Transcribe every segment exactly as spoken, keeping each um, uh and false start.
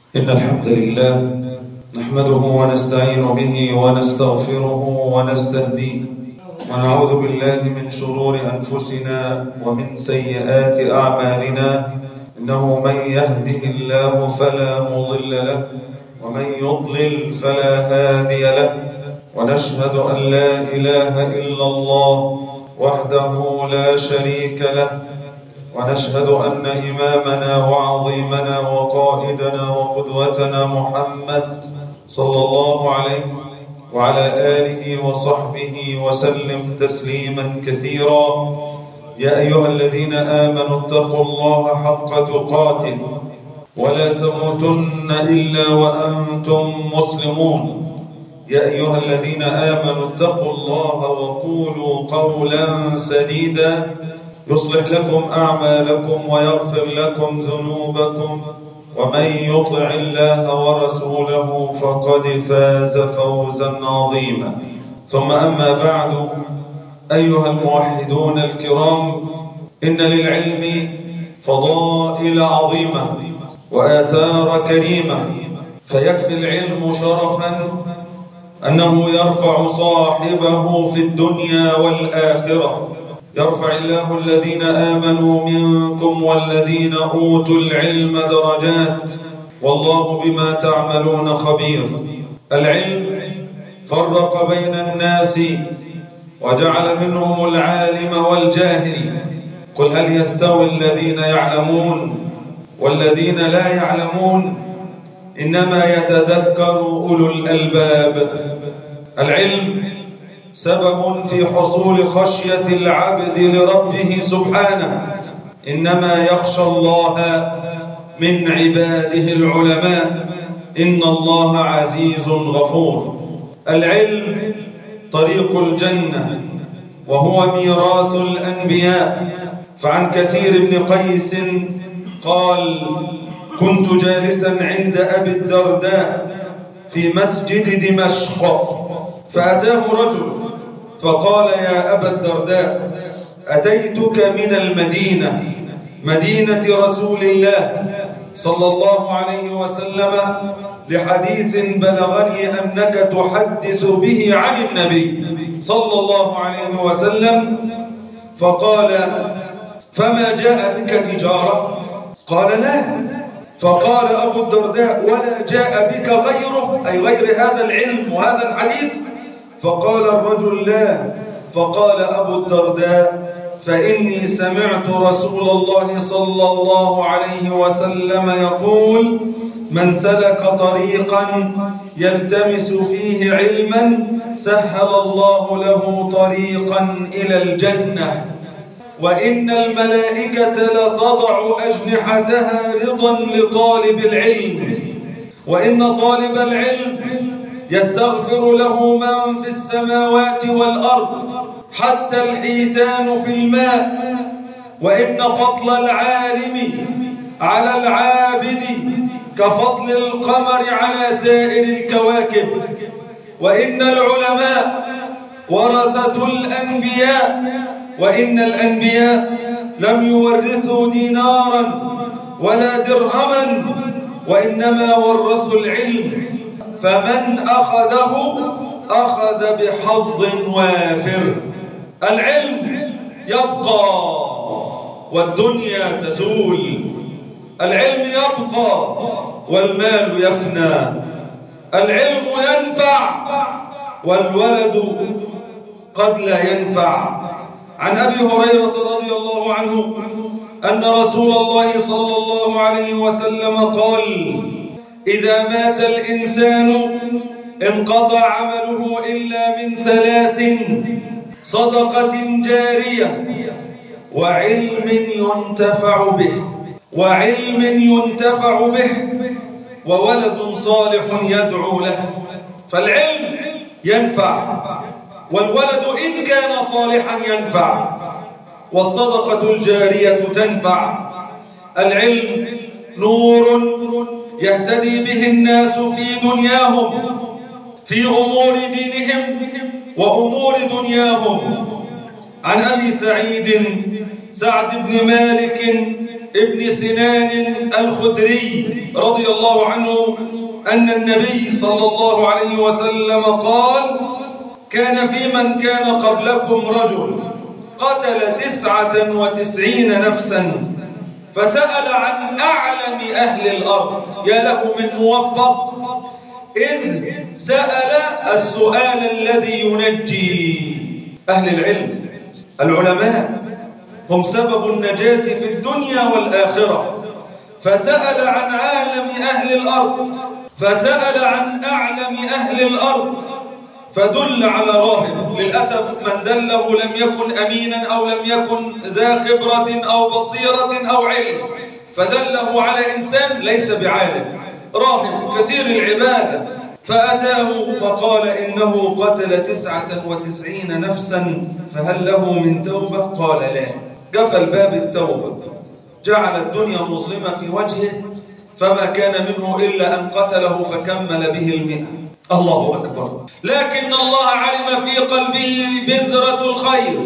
إن الحمد لله نحمده ونستعين به ونستغفره ونستهديه ونعوذ بالله من شرور أنفسنا ومن سيئات أعمالنا. إنه من يهده الله فلا مضل له ومن يضلل فلا هادي له، ونشهد أن لا إله إلا الله وحده لا شريك له، ونشهد أن إمامنا وعظيمنا وقائدنا وقدوتنا محمد صلى الله عليه وعلى آله وصحبه وسلم تسليما كثيرا. يا أيها الذين آمنوا اتقوا الله حق تقاته ولا تموتن إلا وأنتم مسلمون. يا أيها الذين آمنوا اتقوا الله وقولوا قولا سديدا يصلح لكم أعمالكم ويغفر لكم ذنوبكم، ومن يطع الله ورسوله فقد فاز فوزا عظيما. ثم أما بعد، أيها الموحدون الكرام، إن للعلم فضائل عظيمة وآثار كريمة، فيكفي العلم شرفا أنه يرفع صاحبه في الدنيا والآخرة. يرفع الله الذين آمنوا منكم والذين أوتوا العلم درجات، والله بما تعملون خبير. العلم فرق بين الناس وجعل منهم العالم والجاهل. قل هل يستوي الذين يعلمون والذين لا يعلمون؟ إنما يتذكر أولو الألباب. العلم سبب في حصول خشية العبد لربه سبحانه. إنما يخشى الله من عباده العلماء، إن الله عزيز غفور. العلم طريق الجنة وهو ميراث الأنبياء. فعن كثير بن قيس قال: كنت جالسا عند أبي الدرداء في مسجد دمشق، فأتاه رجل فقال: يا أبا الدرداء، أتيتك من المدينة، مدينة رسول الله صلى الله عليه وسلم، لحديث بلغني أنك تحدث به عن النبي صلى الله عليه وسلم. فقال: فما جاء بك تجارة؟ قال: لا. فقال أبو الدرداء: ولا جاء بك غيره، أي غير هذا العلم وهذا الحديث؟ فقال الرجل: لا. فقال أبو الدرداء: فإني سمعت رسول الله صلى الله عليه وسلم يقول: من سلك طريقا يلتمس فيه علما سهل الله له طريقا إلى الجنة، وإن الملائكة لتضع أجنحتها رضا لطالب العلم، وإن طالب العلم يستغفر له من في السماوات والأرض حتى الحيتان في الماء، وإن فضل العالم على العابد كفضل القمر على سائر الكواكب، وإن العلماء ورثة الأنبياء، وإن الأنبياء لم يورثوا دينارا ولا درهما، وإنما ورثوا العلم، فمن أخذه أخذ بحظ وافر. العلم يبقى والدنيا تزول، العلم يبقى والمال يفنى، العلم ينفع والولد قد لا ينفع. عن أبي هريرة رضي الله عنه أن رسول الله صلى الله عليه وسلم قال: إذا مات الإنسان انقطع عمله إلا من ثلاث: صدقة جارية، وعلم ينتفع به وعلم ينتفع به وولد صالح يدعو له. فالعلم ينفع، والولد إن كان صالحا ينفع، والصدقة الجارية تنفع. العلم نور يهتدي به الناس في دنياهم، في أمور دينهم وأمور دنياهم. عن أبي سعيد سعد بن مالك ابن سنان الخدري رضي الله عنه أن النبي صلى الله عليه وسلم قال: كان في من كان قبلكم رجل قتل تسعة وتسعين نفسا فسأل عن أعلم أهل الأرض، يا له من موفق، إذ سأل السؤال الذي ينجي. أهل العلم العلماء هم سبب النجاة في الدنيا والآخرة، فسأل عن عالم أهل الأرض، فسأل عن أعلم أهل الأرض، فدل على راهب. للأسف من دله لم يكن أمينا أو لم يكن ذا خبرة أو بصيرة أو علم، فدله على إنسان ليس بعالم، راهب كثير العبادة، فأتاه فقال: إنه قتل تسعة وتسعين نفسا فهل له من توبة؟ قال: لا. قفل باب التوبة، جعل الدنيا مظلمة في وجهه، فما كان منه إلا أن قتله فكمل به المئة. الله أكبر. لكن الله علم في قلبه بذرة الخير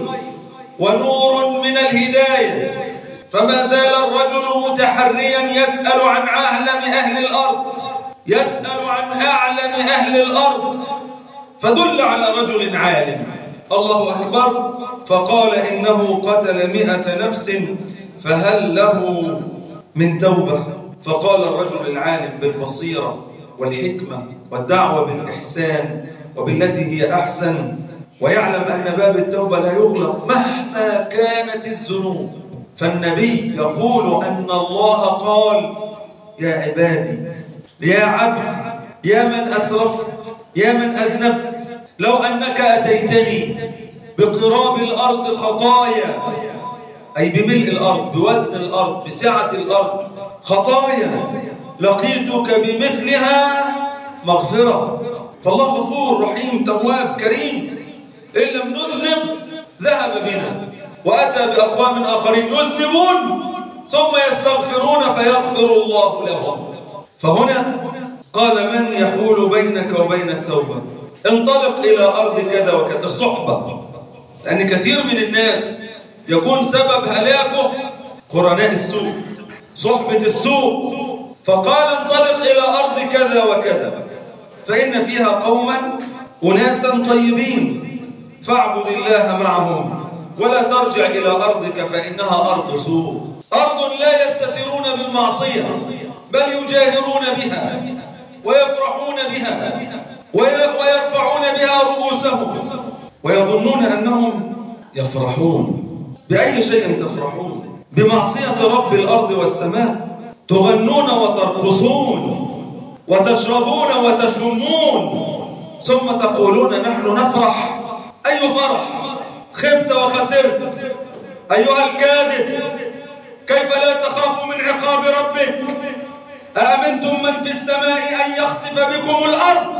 ونور من الهداية، فما زال الرجل متحريا يسأل عن أعلم أهل الأرض، يسأل عن أعلم أهل الأرض، فدل على رجل عالم. الله أكبر. فقال: إنه قتل مئة نفس فهل له من توبة؟ فقال الرجل العالم بالبصيرة والحكمة والدعوة بالإحسان وبالتي هي أحسن، ويعلم أن باب التوبة لا يغلق مهما كانت الذنوب. فالنبي يقول أن الله قال: يا عبادي، يا عبد، يا من أسرفت، يا من أذنبت، لو أنك أتيتني بقراب الأرض خطايا، أي بملء الأرض، بوزن الأرض، بسعة الأرض خطايا، لقيتك بمثلها مغفرة. فالله غفور رحيم تواب كريم. إن لم نذنب ذهب بنا وأتى بأقوام آخرين يذنبون ثم يستغفرون فيغفر الله لهم. فهنا قال: من يحول بينك وبين التوبة؟ انطلق إلى أرض كذا وكذا. الصحبة، لأن كثير من الناس يكون سبب هلاكه قرناء السوء، صحبة السوء. فقال: انطلق إلى أرض كذا وكذا فإن فيها قوما أناسا طيبين فاعبد الله معهم ولا ترجع إلى أرضك فإنها أرض سوء، أرض لا يستترون بالمعصية بل يجاهرون بها ويفرحون بها ويرفعون بها رؤوسهم ويظنون أنهم يفرحون. بأي شيء تفرحون؟ بمعصية رب الأرض والسماء. تغنون وترقصون وتشربون وتشمون ثم تقولون نحن نفرح. أي فرح؟ خبت وخسرت أيها الكاذب. كيف لا تخاف من عقاب ربك؟ أأمنتم من في السماء أن يخسف بكم الأرض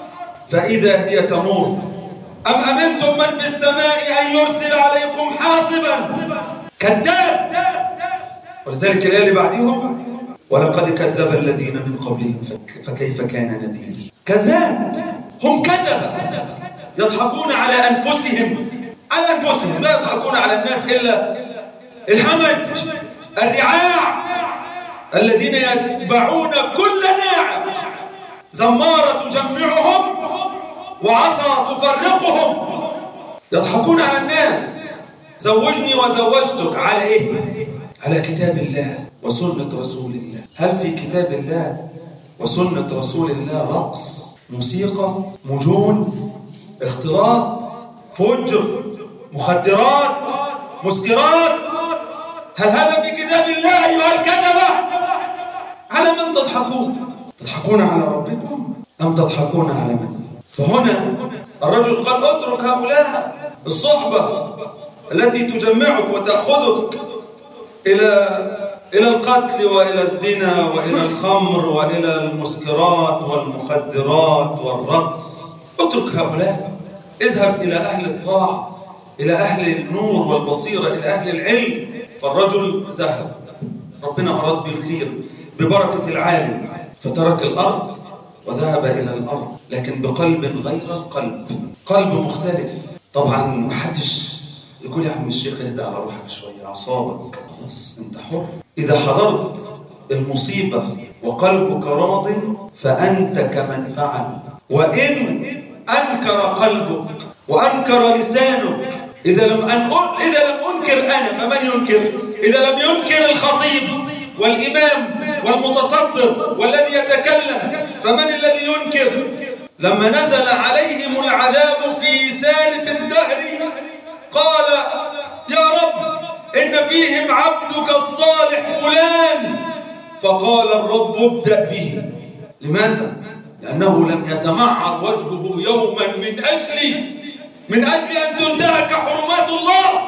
فإذا هي تمور أم أمنتم من في السماء أن يرسل عليكم حاصبا؟ كذاب. ولذلك الآية اللي بعديهم: ولقد كذب الذين من قبلهم فكيف كان نذير. كذاب، هم كذبة، يضحكون على أنفسهم على أنفسهم لا يضحكون على الناس إلا الهمج الرعاع الذين يتبعون كل ناعم، زمارة تجمعهم وعصا تفرقهم، يضحكون على الناس. زوجني وزوجتك على إيه؟ على كتاب الله وسنة رسول الله. هل في كتاب الله وسنة رسول الله رقص، موسيقى، مجون، اختلاط، فجر، مخدرات، مسكرات؟ هل هذا في كتاب الله أيها الكذبة؟ على من تضحكون؟ تضحكون على ربكم أم تضحكون على من؟ فهنا الرجل قال: اترك هؤلاء الصحبة التي تجمعك وتأخذك إلى إلى القتل وإلى الزنا وإلى الخمر وإلى المسكرات والمخدرات والرقص. اترك هؤلاء، اذهب إلى أهل الطاعة، إلى أهل النور والبصيرة، إلى أهل العلم. فالرجل ذهب، ربنا أراد بالخير ببركة العالم، فترك الأرض وذهب إلى الأرض، لكن بقلب غير القلب، قلب مختلف. طبعا محدش يقول يا عم الشيخ اهدى على روحك شوية، أعصابك خلاص أنت حر. إذا حضرت المصيبة وقلبك راض فأنت كمن فعل، وإن أنكر قلبك وأنكر لسانك، إذا لم أن إذا لم أنكر أنا فمن ينكر؟ إذا لم ينكر الخطيب والإمام والمتصدر والذي يتكلم فمن الذي ينكر؟ لما نزل عليهم العذاب في سالف الدهر قال يا رب إن فيهم عبدك الصالح فلان، فقال الرب ابدأ به. لماذا؟ لأنه لم يتمعر وجهه يوما من أجل من أجل أن تنتهك حرمات الله.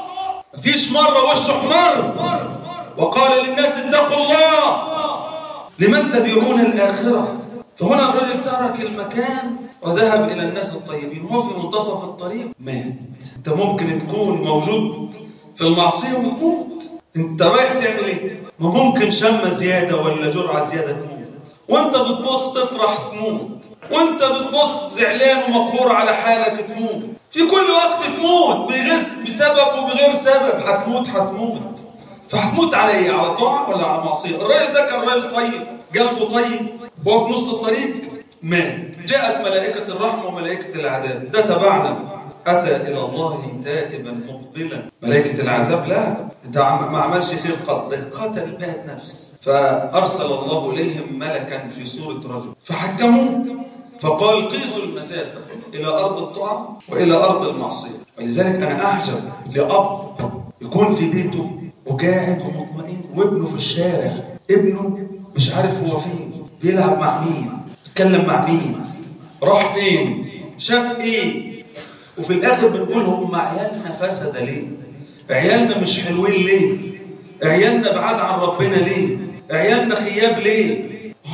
مفيش مرة وشه احمر وقال للناس اتقوا الله لمن تبيعون الآخرة. فهنا الرجل ترك المكان وذهب إلى الناس الطيبين وهو في منتصف الطريق مات. أنت ممكن تكون موجود في المعصية وتموت. أنت رايح تعمل إيه؟ ما ممكن شمة زيادة ولا جرعة زيادة تموت، وأنت بتبص تفرح تموت، وأنت بتبص زعلان ومقهور على حالك تموت. في كل وقت تموت بغس بسبب وبغير سبب. هتموت هتموت فهتموت على إيه؟ على طاعة ولا على معصية؟ الراجل ده كان راجل طيب، قلبه طيب، وهو في نص الطريق مات. جاءت ملائكة الرحمة وملائكة العذاب. ده تبعنا أتى إلى الله تائبا مقبلا. ملائكة العذاب لا، ده ما عملش خير قط، ده قتل مئة نفس. فأرسل الله إليهم ملكا في صورة رجل فحكموا فقال قيسوا المسافة إلى أرض الطاعة وإلى أرض المعصية. ولذلك أنا أعجب لأب يكون في بيته وقاعد ومطمئن وابنه في الشارع، ابنه مش عارف هو فين، بيلعب مع مين، بيتكلم مع مين، راح فين، شاف ايه، وفي الاخر بنقول هم عيالنا فسد ليه؟ عيالنا مش حلوين ليه؟ عيالنا بعاد عن ربنا ليه؟ عيالنا خياب ليه؟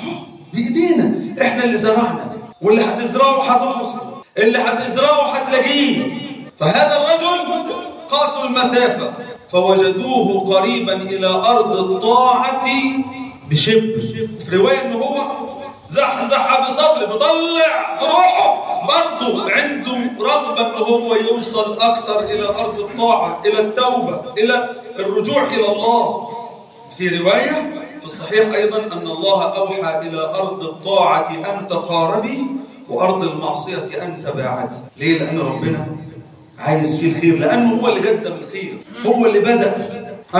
بايدينا احنا اللي زرعنا، واللي هتزرعه هتحصده، اللي هتزرعه هتلاقيه. فهذا الرجل قاسوا المسافة فوجدوه قريبا إلى أرض الطاعة بشبر. في رواية إنه هو زحزح بصدره بطلع في روحه، برضه عنده رغبة إنه هو يوصل أكثر إلى أرض الطاعة، إلى التوبة، إلى الرجوع إلى الله. في رواية في الصحيح أيضا أن الله أوحى إلى أرض الطاعة أن تقاربي وأرض المعصية أن تباعدي. ليه؟ لأن ربنا عايز فيه الخير، لأنه هو اللي قدم الخير، هو اللي بدأ.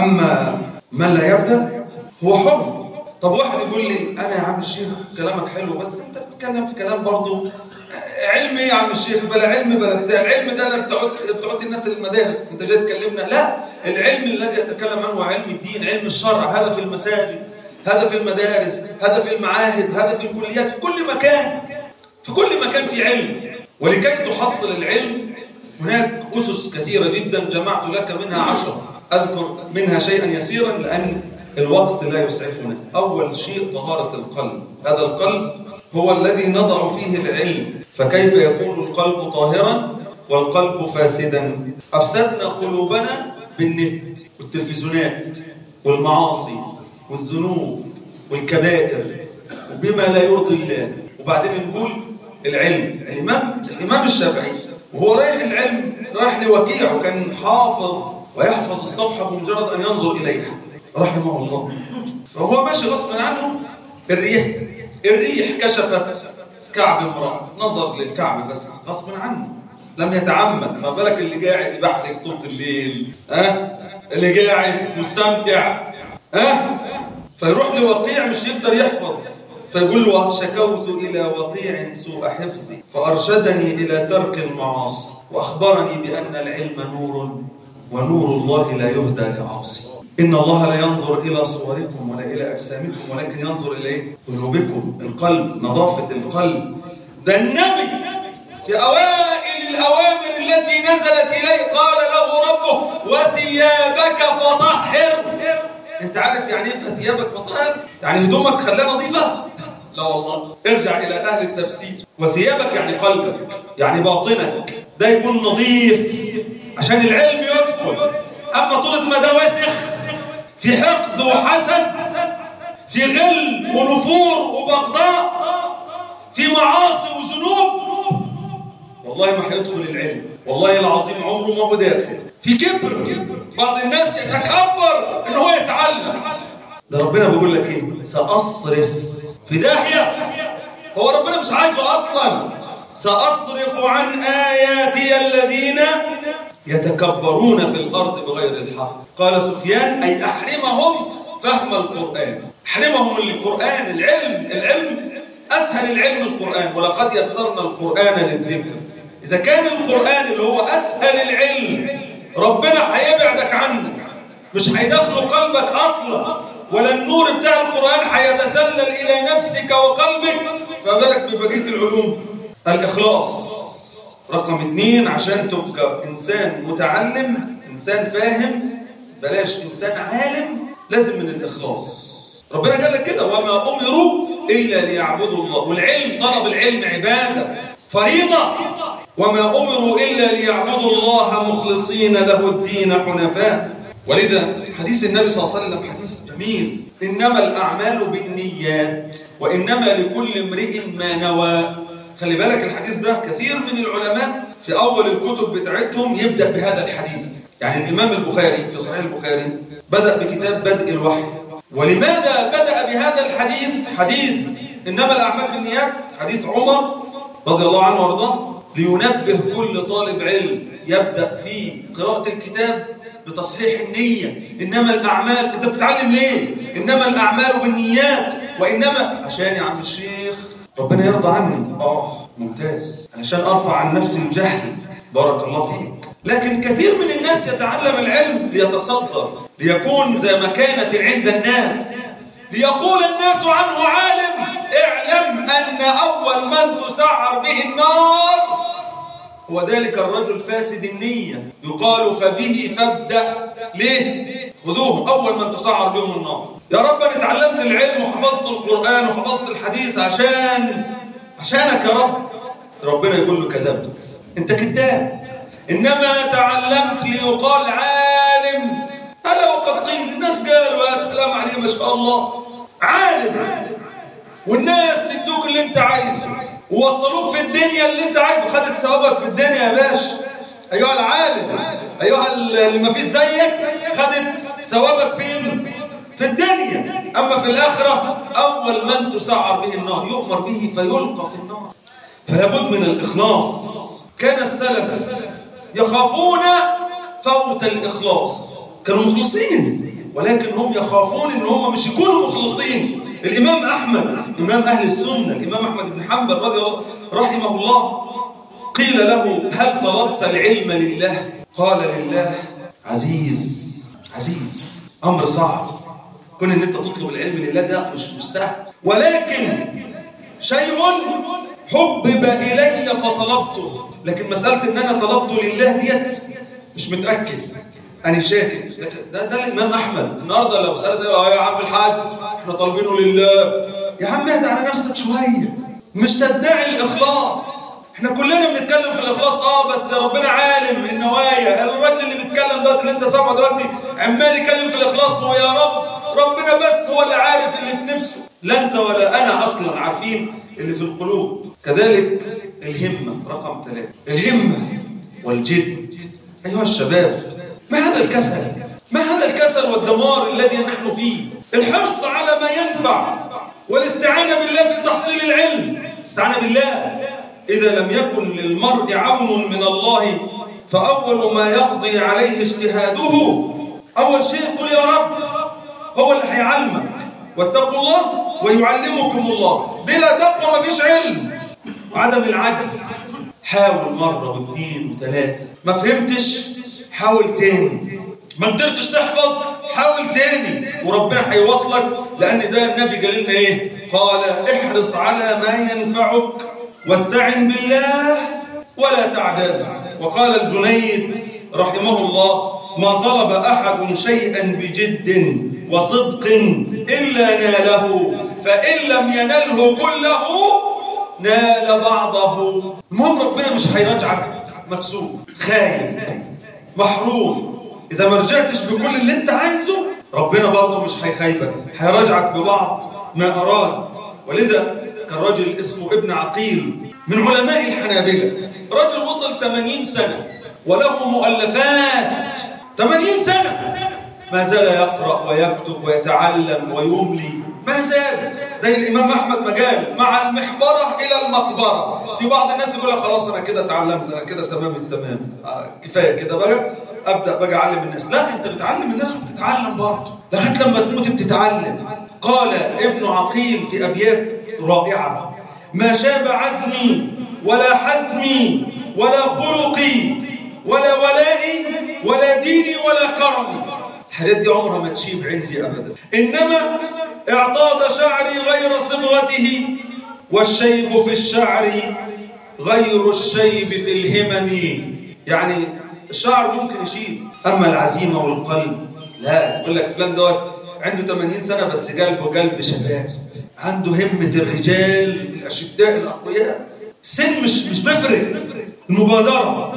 أما من لا يبدأ هو حر. طب واحد يقول لي أنا يا عم الشيخ كلامك حلو بس أنت بتتكلم في كلام برضه علم إيه يا عم الشيخ؟ بلا علم بلا بتاع. العلم ده لا بتعطي الناس المدارس، أنت جاي تكلمنا. لا، العلم الذي يتكلم عنه علم الدين، علم الشرع. هذا في المساجد، هذا في المدارس، هذا في المعاهد، هذا في الكليات، في كل مكان، في كل مكان في علم. ولكي تحصل العلم هناك أسس كثيرة جدا، جمعت لك منها عشرة، أذكر منها شيئا يسيرا لأن الوقت لا يسعفنا. أول شيء طهارة القلب. هذا القلب هو الذي نضع فيه العلم. فكيف يكون القلب طاهرا والقلب فاسدا؟ أفسدنا قلوبنا بالنت والتلفزيونات والمعاصي والذنوب والكبائر وبما لا يرضي الله. وبعدين نقول العلم. الإمام الإمام الشافعي وهو رايح العلم رايح لوكيع وكان حافظ ويحفظ الصفحة بمجرد أن ينظر إليها رحمه الله. فهو ماشي غصب عنه، الريح الريح كشفت كعب امرأة، نظر للكعب بس غصب عنه لم يتعمد. فبالك اللي قاعد يبحثك طول الليل، أه؟ اللي قاعد مستمتع، أه؟ فيروح لوقيع مش يقدر يحفظ، فيقول له شكوت إلى وقيع سوء حفظي فأرشدني إلى ترك المعاصي وأخبرني بأن العلم نور ونور الله لا يهدى لعاصي. إن الله لا ينظر إلى صوركم ولا إلى أجسامكم ولكن ينظر إلى قلوبكم، القلب، نظافة القلب. ده النبي في أوائل الأوامر التي نزلت إليه قال له ربه وثيابك فطهر. أنت عارف يعني إيه ثيابك فطهر؟ يعني هدومك خلاها نظيفة؟ لا والله. ارجع إلى أهل التفسير. وثيابك يعني قلبك، يعني باطنك، ده يكون نظيف عشان العلم يدخل. أما طولة ما ده وسخ، في حقد وحسد، في غل ونفور وبغضاء، في معاصي وذنوب، والله ما هيدخل العلم، والله العظيم عمره ما هو داخل. في كبر، بعض الناس يتكبر ان هو يتعلم. ده ربنا بيقول لك ايه؟ سأصرف في داهية. هو ربنا مش عايزه اصلا. سأصرف عن آياتي الذين يتكبرون في الأرض بغير الحق. قال سفيان أي أحرمهم فهم القرآن، أحرمهم القرآن، العلم. العلم أسهل العلم القرآن، ولقد يسرنا القرآن للذكر. إذا كان القرآن اللي هو أسهل العلم ربنا هيبعدك عنه، مش هيدخل قلبك أصلا، ولا النور بتاع القرآن هيتسلل إلى نفسك وقلبك، فبالك ببقية العلوم. الإخلاص رقم اثنين، عشان تبقى إنسان متعلم، إنسان فاهم، بلاش إنسان عالم، لازم من الإخلاص. ربنا قال لك كده: وما أمروا إلا ليعبدوا الله. والعلم، طلب العلم عبادة فريضة. وما أمروا إلا ليعبدوا الله مخلصين له الدين حنفاء. ولذا حديث النبي صلى الله عليه وسلم حديث جميل: إنما الأعمال بالنيات وإنما لكل امرئ ما نوى. خلي بالك الحديث ده كثير من العلماء في أول الكتب بتاعتهم يبدأ بهذا الحديث. يعني الإمام البخاري في صحيح البخاري بدأ بكتاب بدء الوحي. ولماذا بدأ بهذا الحديث؟ حديث إنما الأعمال بالنيات، حديث عمر رضي الله عنه وارضاه، لينبه كل طالب علم يبدأ في قراءة الكتاب بتصحيح النية. إنما الأعمال، أنت بتتعلم ليه؟ إنما الأعمال بالنيات وإنما عشان يا عم الشيخ ربنا يرضى عني. آه ممتاز، علشان أرفع عن نفسي الجهل، بارك الله فيك. لكن كثير من الناس يتعلم العلم ليتصدر، ليكون ذا مكانة عند الناس، ليقول الناس عنه عالم. اعلم أن أول من تسعر به النار هو ذلك الرجل فاسد النية. يقال فبه فابدأ. ليه؟ خذوهم أول من تسعر بهم النار. يا رب أنا اتعلمت العلم وحفظت القرآن وحفظت الحديث عشان عشانك يا رب. ربنا يقول له كذبت، أنت كذاب. إنما تعلمت ليقال عالم. ألا وقد قيل، الناس قالوا يا سلام عليه ما شاء الله عالم، والناس يدوك اللي أنت عايزه ووصلوك في الدنيا اللي أنت عايزه، خدت ثوابك في الدنيا يا باشا أيها العالم، أيها اللي ما فيش زيك، خدت ثوابك فين؟ في الدنيا. أما في الآخرة أول من تسعر به النار يؤمر به فيلقى في النار. فلا بد من الإخلاص. كان السلف يخافون فوت الإخلاص، كانوا مخلصين، ولكن هم يخافون إن هم مش يكونوا مخلصين. الإمام أحمد إمام أهل السنة، الإمام أحمد بن حنبل رضي الله رحمه الله، قيل له: هل طلبت العلم لله؟ قال: لله. عزيز عزيز، أمر صعب. كون إن أنت تطلب العلم لله ده مش مش سهل، ولكن شيء حبب إلي فطلبته. لكن مسألة إن أنا طلبته لله ديت مش متأكد، أنا شاكك. ده ده الإمام أحمد. النهارده لو سألت آه يا عم الحاج إحنا طالبينه لله، يا عم اهدى على نفسك شوية، مش تدعي الإخلاص. إحنا كلنا بنتكلم في الإخلاص آه بس ربنا عالم النوايا. الراجل اللي بيتكلم ده اللي أنت سامعه دلوقتي عمال يتكلم في الإخلاص، هو يا رب ربنا بس هو اللي عارف اللي في نفسه، لا أنت ولا أنا أصلا عارفين اللي في القلوب. كذلك الهمة رقم ثلاثة، الهمة والجد. أيها الشباب، ما هذا الكسل؟ ما هذا الكسل والدمار الذي نحن فيه؟ الحرص على ما ينفع والاستعانة بالله في تحصيل العلم. استعانة بالله. إذا لم يكن للمرء عون من الله فأول ما يقضي عليه اجتهاده. أول شيء تقول يا رب، هو اللي هيعلمك. واتقوا الله ويعلمكم الله. بلا تقوى ما فيش علم. وعدم العجز، حاول مرة واثنين وثلاثة، ما فهمتش حاول تاني، ما قدرتش تحفظ حاول تاني، وربنا هيوصلك. لأن ده النبي قال لنا إيه؟ قال: احرص على ما ينفعك واستعن بالله ولا تعجز. وقال الجنيد رحمه الله: ما طلب أحد شيئا بجد وصدق إلا ناله، فإن لم ينله كله نال بعضه. المهم ربنا مش هيرجعك مكسور خايب محروم. إذا ما رجعتش بكل اللي أنت عايزه ربنا برضه مش هيخيبك، هيرجعك ببعض ما أراد. ولذا كان رجل اسمه ابن عقيل من علماء الحنابلة، رجل وصل ثمانين سنة وله مؤلفات ثمانين سنة ما زال يقرأ ويكتب ويتعلم ويملي، ما زال زي الإمام أحمد مجال مع المحبرة إلى المقبرة. في بعض الناس يقول لك خلاص أنا كده اتعلمت، أنا كده تمام التمام، آه كفاية كده بقى أبدأ بقى أعلم الناس. لا، أنت بتعلم الناس وبتتعلم برضه لغاية لما تموت بتتعلم. قال ابن عقيل في أبيات رائعة: ما شاب عزمي ولا حزمي ولا خلقي ولا ولائي ولا ديني ولا كرمي. الحاجات دي عمرها ما تشيب عندي أبدا، إنما اعتاض شعري غير صبغته والشيب في الشعر غير الشيب في الهمم. يعني الشعر ممكن يشيب، أما العزيمة والقلب لا. يقول لك فلان دوت عنده ثمانين سنة بس قلبه قلب شباب، عنده همة الرجال الأشداء الأقوياء. سن مش مش بفرق. المبادرة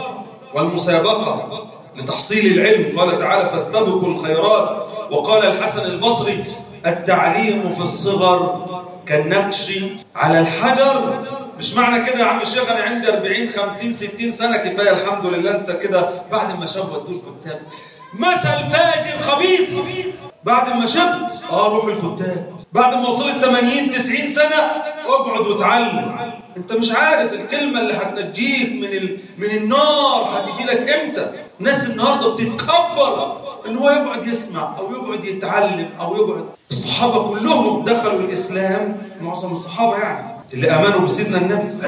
والمسابقة لتحصيل العلم. قال تعالى: فاستبقوا الخيرات. وقال الحسن البصري: التعليم في الصغر كالنقش على الحجر. مش معنى كده يا عم الشيخ أنا عندي أربعين خمسين ستين سنة كفاية الحمد لله أنت كده بعد ما شاب ودوا الكتاب. مثل فاجر خبيث بعد ما شبت اه روح الكتاب. بعد ما وصلت ثمانين تسعين سنة اقعد وتعلم. انت مش عارف الكلمة اللي هتنجيك من ال... من النار هتجي لك امتى. الناس النهارده بتتكبر ان هو يقعد يسمع او يقعد يتعلم او يقعد. الصحابة كلهم دخلوا الاسلام، معظم الصحابة يعني اللي امنوا بسيدنا النبي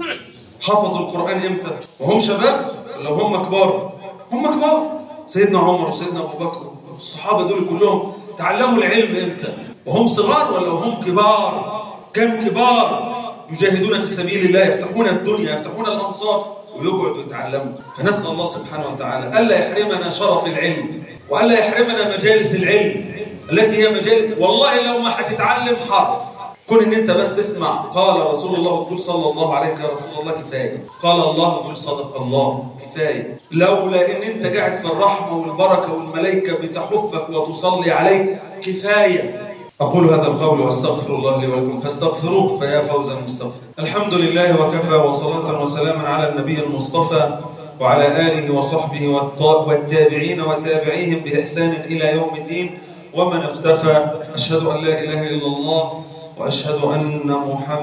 حفظوا القرآن امتى؟ وهم شباب ولا هم كبار؟ هم كبار. سيدنا عمر وسيدنا ابو بكر الصحابة دول كلهم تعلموا العلم امتى؟ وهم صغار ولا هم كبار؟ كم كبار يجاهدون في سبيل الله، يفتحون الدنيا يفتحون الأمصار ويقعدوا يتعلموا. فنسأل الله سبحانه وتعالى ألا يحرمنا شرف العلم وألا يحرمنا مجالس العلم التي هي مجال. والله لو ما هتتعلم حرف كون ان انت بس تسمع قال رسول الله وتقول صلى الله عليه يا رسول الله كفايه، قال الله وتقول صدق الله كفايه. لولا ان انت قاعد في الرحمه والبركه والملائكه بتحفك وتصلي عليك كفايه. أقول هذا القول وأستغفر الله لي ولكم فاستغفروه فيا فوز المستغفر. الحمد لله وكفى وصلاة وسلاما على النبي المصطفى وعلى آله وصحبه والتابعين وتابعيهم بإحسان إلى يوم الدين ومن اقتفى. أشهد أن لا إله إلا الله وأشهد أن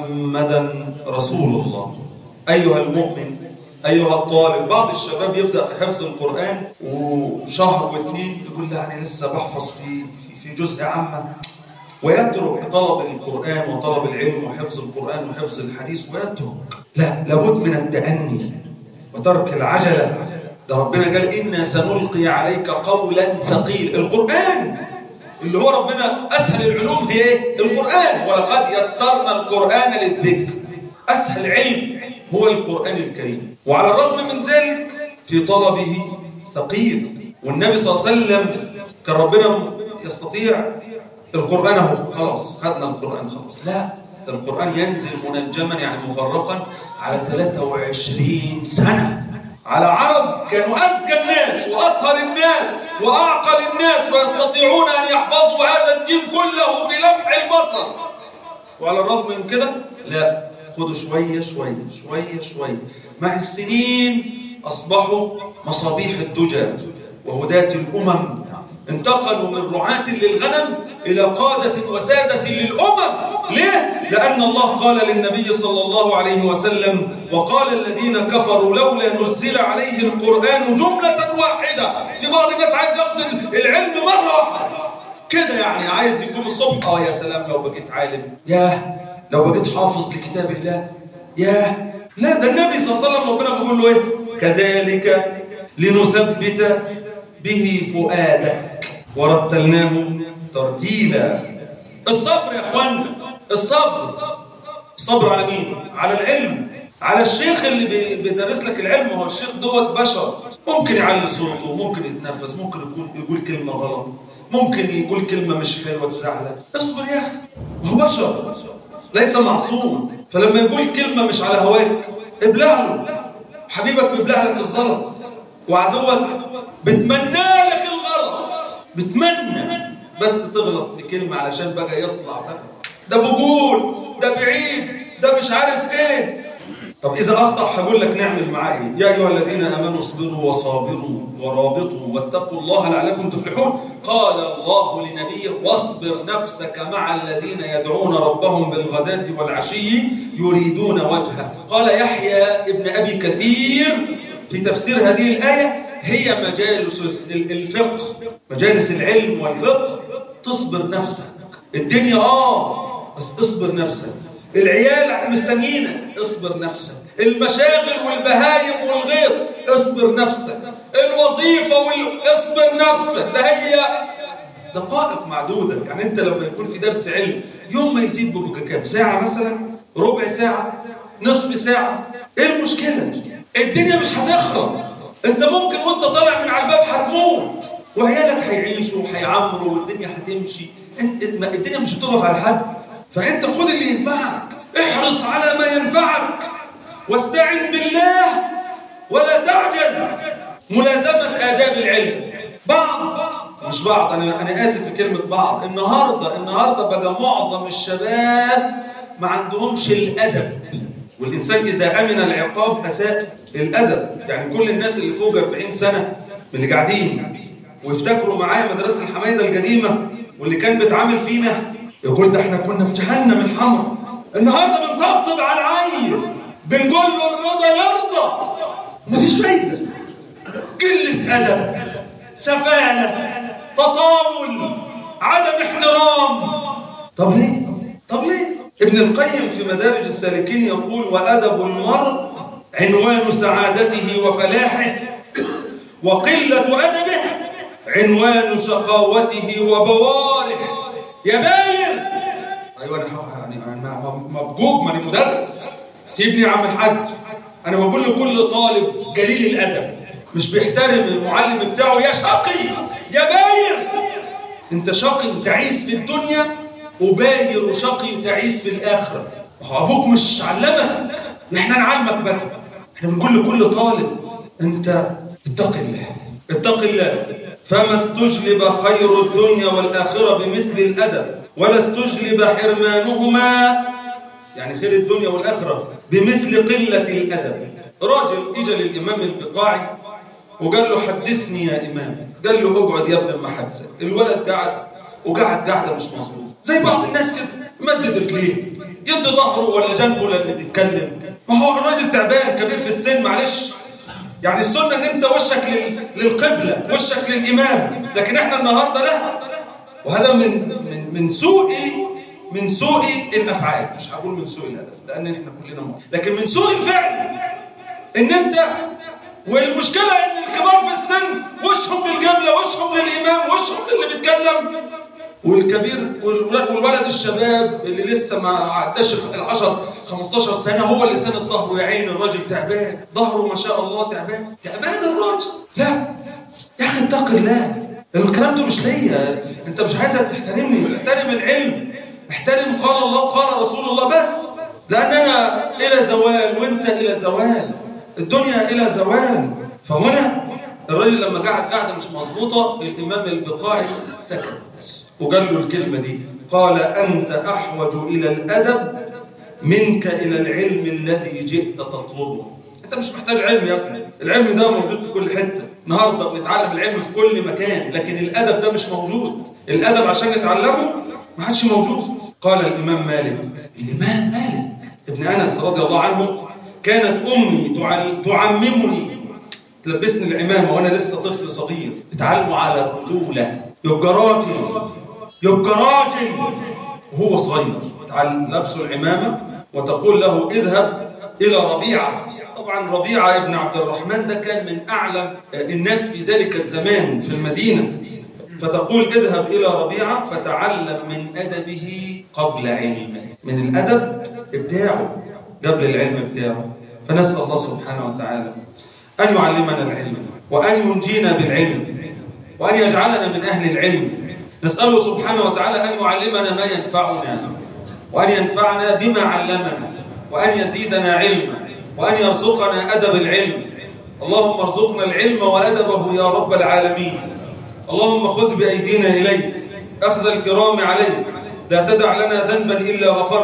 محمدا رسول الله. أيها المؤمن أيها الطالب، بعض الشباب يبدأ في حفظ القرآن وشهر واثنين يقول لا أنا لسه بحفظ في في جزء عامة، ويترك طلب القرآن وطلب العلم وحفظ القرآن وحفظ الحديث ويترك. لا، لابد من التأني وترك العجلة. ده ربنا قال إنا سنلقي عليك قولا ثقيل. القرآن اللي هو ربنا أسهل العلوم هي إيه؟ القرآن. ولقد يسرنا القرآن للذكر. أسهل علم هو القرآن الكريم، وعلى الرغم من ذلك في طلبه ثقيل. والنبي صلى الله عليه وسلم كان ربنا يستطيع القرآن اهو خلاص خدنا القرآن خلاص. لا، ده القرآن ينزل منجما يعني مفرقا على ثلاثة وعشرين سنة على عرب كانوا أذكى الناس وأطهر الناس وأعقل الناس ويستطيعون أن يحفظوا هذا الدين كله في لمح البصر. وعلى الرغم من كده لا، خدوا شوية شوية شوية شوية. مع السنين أصبحوا مصابيح الدجى وهداة الأمم. انتقلوا من رعاة للغنم إلى قادة وسادة للأمم. ليه؟ لأن الله قال للنبي صلى الله عليه وسلم: وقال الذين كفروا لولا نزل عليه القرآن جملة واحدة. في بعض الناس عايز ياخد العلم مرة واحدة كده، يعني عايز يقوم الصبح اه يا سلام لو بقيت عالم، ياه لو بقيت حافظ لكتاب الله، ياه. لا، ده النبي صلى الله عليه وسلم ربنا بيقول له ايه؟ كذلك لنثبت به فؤادك ورتلناه ترتيلا. الصبر يا اخوانا، الصبر. الصبر على مين؟ على العلم، على الشيخ اللي بيدرس لك العلم. هو الشيخ دوت بشر، ممكن يعلي صوته، ممكن يتنرفز، ممكن يقول يقول كلمه غلط، ممكن يقول كلمه مش حلوه تزعلك. اصبر يا اخي، هو بشر ليس معصوم. فلما يقول كلمه مش على هواك ابلع له. حبيبك بيبلع لك الزلط، وعدوك بتمنى لك الغلط، بتمنى بس تغلط في كلمة علشان بقى يطلع بقى ده بقول ده بعيد ده مش عارف ايه. طب إذا أخطأ هقول لك نعمل معاه إيه؟ يا أيها الذين آمنوا اصبروا وصابروا ورابطوا واتقوا الله لعلكم تفلحون. قال الله لنبيه واصبر نفسك مع الذين يدعون ربهم بالغداة والعشي يريدون وجهه. قال يحيى ابن أبي كثير في تفسير هذه الآية هي مجالس الفقه، مجالس العلم والفقه. تصبر نفسك، الدنيا آه بس اصبر نفسك، العيال مستنيينك اصبر نفسك، المشاغل والبهايم والغيط اصبر نفسك، الوظيفة وال... اصبر نفسك. ده هي دقائق معدودة. يعني انت لما يكون في درس علم يوم ما يزيد ببقى كام ساعة مثلا، ربع ساعة، نصف ساعة، ايه المشكلة؟ الدنيا مش هتخرب. انت ممكن وانت طالع من على الباب هتموت، وعيالك هيعيشوا وهيعمروا والدنيا هتمشي. انت الدنيا مش هتقف على حد. فانت خد اللي ينفعك، احرص على ما ينفعك، واستعن بالله ولا تعجز. ملازمة آداب العلم. بعض مش بعض انا انا اسف في كلمة بعض، النهارده النهارده بقى معظم الشباب ما عندهمش الادب. والانسان اذا امن العقاب اساء الادب. يعني كل الناس اللي فوق أربعين سنة من اللي قاعدين ويفتكروا معايا مدرسة الحميدة القديمة واللي كان بيتعامل فينا يقول ده احنا كنا في جهنم الحمراء. النهارده بنطبطب على العيل بنقول له الرضا يرضى. مفيش فايدة. قلة أدب، سفالة، تطاول، عدم احترام. طب ليه؟ طب ليه؟ ابن القيم في مدارج السالكين يقول وأدب المرء عنوان سعادته وفلاحه، وقلة أدبه عنوان شقاوته وبواره. يا باير ايوه انا يعني مبجوج ماني مدرس، سيبني يا عم الحاج. انا بقول لكل طالب قليل الادب مش بيحترم المعلم بتاعه يا شقي يا باير. انت شقي وتعيس في الدنيا، وباير وشقي وتعيس في الاخره. ابوك مش علمك، احنا نعلمك بقى. احنا بنقول لكل طالب انت اتق الله اتق الله. فما استجلب خير الدنيا والآخرة بمثل الأدب، ولا استجلب حرمانهما يعني خير الدنيا والآخرة بمثل قلة الأدب. راجل إجا للإمام البقاعي وقال له حدثني يا إمام. قال له اقعد يا ابن المحادثة. الولد قاعد وقعد قاعدة مش مظبوط زي بعض الناس كده، مدد رجليه، يد ظهره ولا جنبه اللي بيتكلم. ما هو الراجل تعبان كبير في السن، معلش. يعني السنة ان انت وشك للقبلة، وشك للإمام، لكن احنا النهاردة لا. وهذا من من من سوء من سوء الأفعال. مش هقول من سوء الأدب لأن احنا كلنا مر. لكن من سوء الفعل ان انت، والمشكلة ان الكبار في السن وشهم للقبلة، وشهم للإمام، وشهم للي بيتكلم، والكبير والولد الشباب اللي لسه ما عداش العشر خمستاشر سنة هو اللي سند ظهره. يا عين الراجل تعبان، ظهره ما شاء الله تعبان، تعبان الراجل. لا يا أخي اتق الله. الكلام ده مش ليا، انت مش عايزك تحترمني. احترم العلم، احترم قال الله قال رسول الله بس. لأن أنا إلى زوال وانت إلى زوال، الدنيا إلى زوال. فهنا الراجل لما قعد قاعدة مش مظبوطة الإمام البقاعي سكت وقال له الكلمة دي، قال أنت أحوج إلى الأدب منك إلى العلم الذي جئت تطلبه. أنت مش محتاج علم يا ابني، العلم ده موجود في كل حتة. النهاردة بنتعلم العلم في كل مكان، لكن الأدب ده مش موجود. الأدب عشان نتعلمه ما عادش موجود. قال الإمام مالك، الإمام مالك ابن أنس رضي الله عنه، كانت أمي تعممني، تلبسني العمامة وأنا لسه طفل صغير. اتعلموا على الرجولة، يبقى راجل يبقى راجل وهو صغير، لبسوا العمامة وتقول له اذهب إلى ربيعة. طبعا ربيعة ابن عبد الرحمن ده كان من أعلم الناس في ذلك الزمان في المدينة. فتقول اذهب إلى ربيعة فتعلم من أدبه قبل علمه، من الأدب بتاعه قبل العلم بتاعه. فنسأل الله سبحانه وتعالى أن يعلمنا العلم، وأن ينجينا بالعلم، وأن يجعلنا من أهل العلم. نسأله سبحانه وتعالى أن يعلمنا ما ينفعنا، وأن ينفعنا بما علمنا، وأن يزيدنا علما، وأن يرزقنا أدب العلم. اللهم ارزقنا العلم وأدبه يا رب العالمين. اللهم خذ بأيدينا إليك أخذ الكرام عليك، لا تدع لنا ذنبا إلا غفرته،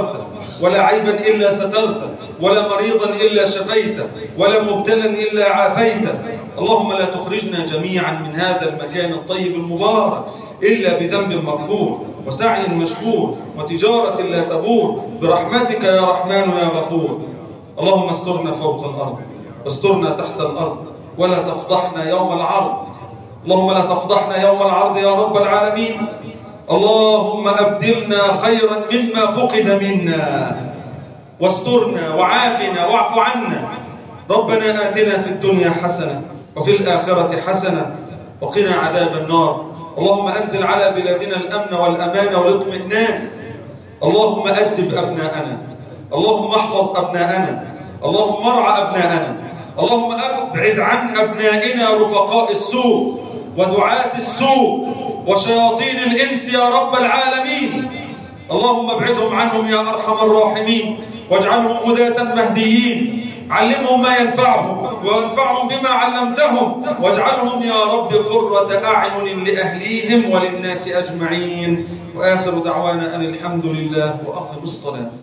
ولا عيبا إلا سترته، ولا مريضا إلا شفيته، ولا مبتلا إلا عافيته. اللهم لا تخرجنا جميعا من هذا المكان الطيب المبارك إلا بذنب مغفور وسعي مشكور وتجارة لا تبور، برحمتك يا رحمن يا غفور. اللهم استرنا فوق الأرض واسترنا تحت الأرض ولا تفضحنا يوم العرض. اللهم لا تفضحنا يوم العرض يا رب العالمين. اللهم أبدلنا خيرا مما فقد منا، واسترنا وعافنا واعف عنا. ربنا آتنا في الدنيا حسنة وفي الآخرة حسنة وقنا عذاب النار. اللهم أنزل على بلادنا الأمن والأمان والاطمئنان. اللهم أدب أبناءنا، اللهم احفظ أبناءنا، اللهم ارعى أبناءنا، اللهم أبعد عن أبنائنا رفقاء السوء ودعاة السوء وشياطين الإنس يا رب العالمين. اللهم ابعدهم عنهم يا أرحم الراحمين، واجعلهم هداة مهديين. علمهم ما ينفعهم وانفعهم بما علمتهم، واجعلهم يا رب قرة أعين لأهليهم وللناس أجمعين. وآخر دعوانا أن الحمد لله، وأقم الصلاة.